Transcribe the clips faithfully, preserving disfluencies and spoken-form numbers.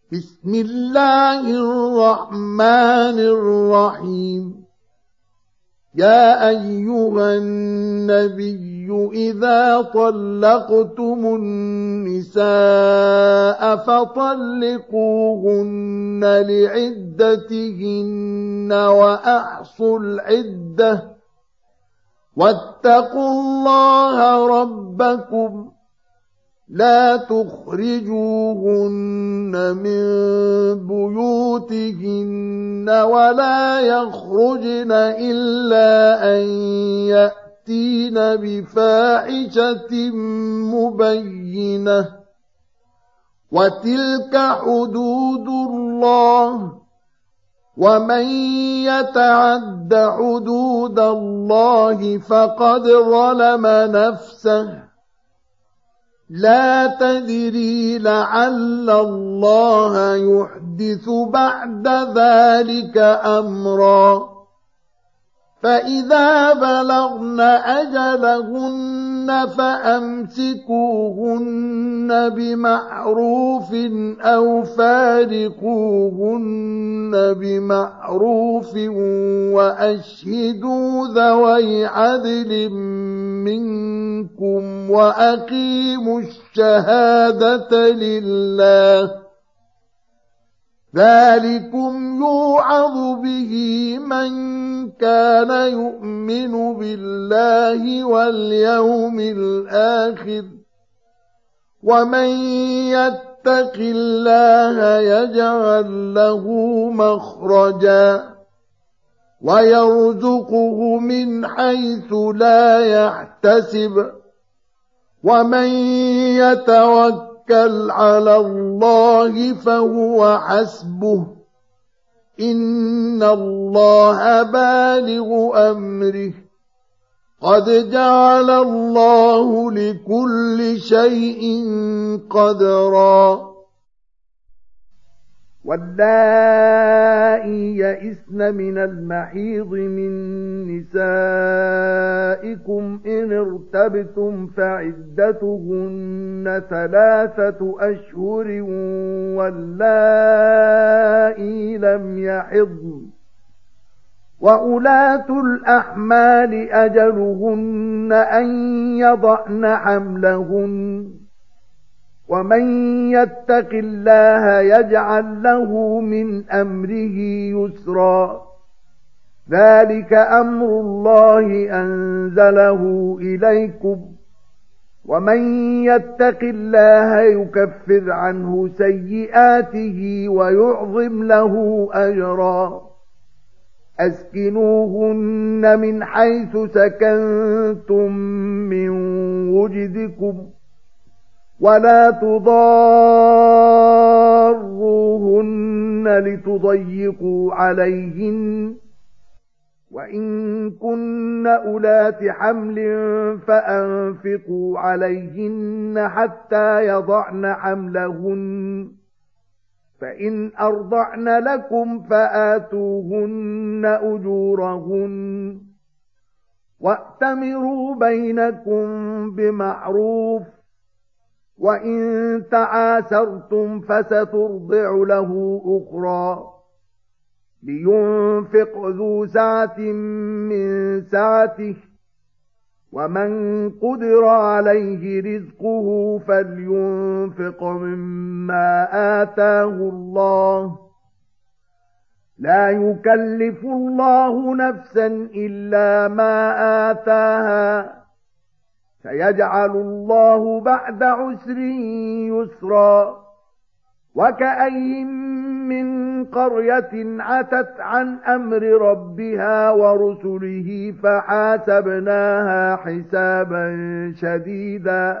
بسم الله الرحمن الرحيم. يا أيها النبي إذا طلقتم النساء فطلقوهن لعدتهن وأحصوا العدة واتقوا الله ربكم لا تخرجوهن من بيوتهن ولا يخرجن إلا أن يأتين بفاحشة مبينة وتلك حدود الله ومن يتعد حدود الله فقد ظلم نفسه لا تدري لعل الله يحدث بعد ذلك أمرا فإذا بلغن أجلهن فأمسكوهن بمعروف أو فارقوهن بمعروف وأشهدوا ذوي عدل منكم وأقيموا الشهادة لله ذلكم يوعظ به من كان يؤمن بالله واليوم الآخر ومن يتق الله يجعل له مخرجا ويرزقه من حيث لا يحتسب ومن يتوكل على الله فهو حسبه إن الله بالغ أمره قد جعل الله لكل شيء قدرا واللائي يئسن من المحيض من نسائكم إن ارتبتم فعدتهن ثلاثة أشهر واللائي لم يحضن وأولاة الأحمال أجلهن أن يضعن حملهن ومن يتق الله يجعل له من أمره يسرا ذلك أمر الله أنزله إليكم ومن يتق الله يكفر عنه سيئاته ويعظم له أجرا أسكنوهن من حيث سكنتم من وجدكم ولا تضاروهن لتضيقوا عليهن وإن كن أولات حمل فأنفقوا عليهن حتى يضعن حملهن فإن أرضعن لكم فآتوهن أجورهن وأتمروا بينكم بمعروف وإن تعاسرتم فسترضع له أخرى لينفق ذو سعة من سعته ومن قدر عليه رزقه فلينفق مما آتاه الله لا يكلف الله نفسا إلا ما آتاها سيجعل الله بعد عسر يسرا وكأي من قرية عتت عن أمر ربها ورسله فحاسبناها حسابا شديدا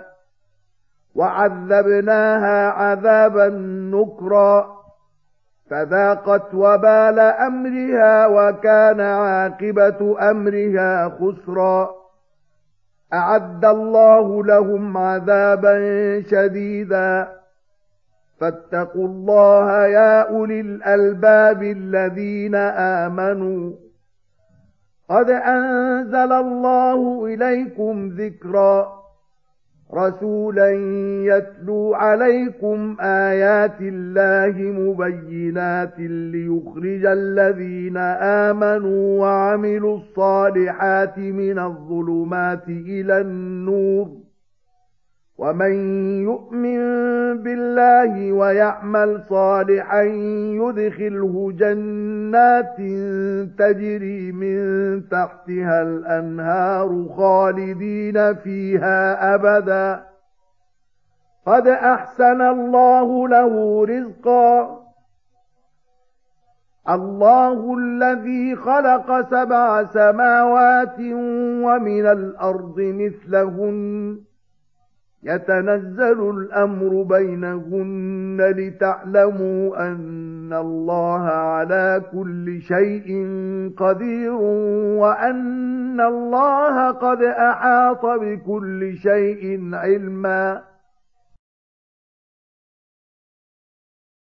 وعذبناها عذابا نكرا فذاقت وبال أمرها وكان عاقبة أمرها خسرا أعد الله لهم عذابا شديدا فاتقوا الله يا أولي الألباب الذين آمنوا قد أنزل الله إليكم ذكرا رَسُولًا يَتْلُو عَلَيْكُمْ آيَاتِ اللَّهِ مُبَيِّنَاتٍ لِيُخْرِجَ الَّذِينَ آمَنُوا وَعَمِلُوا الصَّالِحَاتِ مِنَ الظُّلُمَاتِ إِلَى النُّورِ وَمَن يُؤْمِن بِاللَّهِ وَيَعْمَلْ صَالِحًا يُدْخِلْهُ جَنَّاتٍ تَجْرِي مِن تَحْتِهَا الْأَنْهَارُ خَالِدِينَ فِيهَا أَبَدًا قَدْ أَحْسَنَ اللَّهُ لَهُ رِزْقًا اللَّهُ الَّذِي خَلَقَ سَبْعَ سَمَاوَاتٍ وَمِنَ الْأَرْضِ مِثْلَهُنَّ يَتَنَزَّلُ الْأَمْرُ بَيْنَهُنَّ لِتَعْلَمُوا أَنَّ اللَّهَ عَلَى كُلِّ شَيْءٍ قَدِيرٌ وَأَنَّ اللَّهَ قَدْ أَحَاطَ بِكُلِّ شَيْءٍ عِلْمًا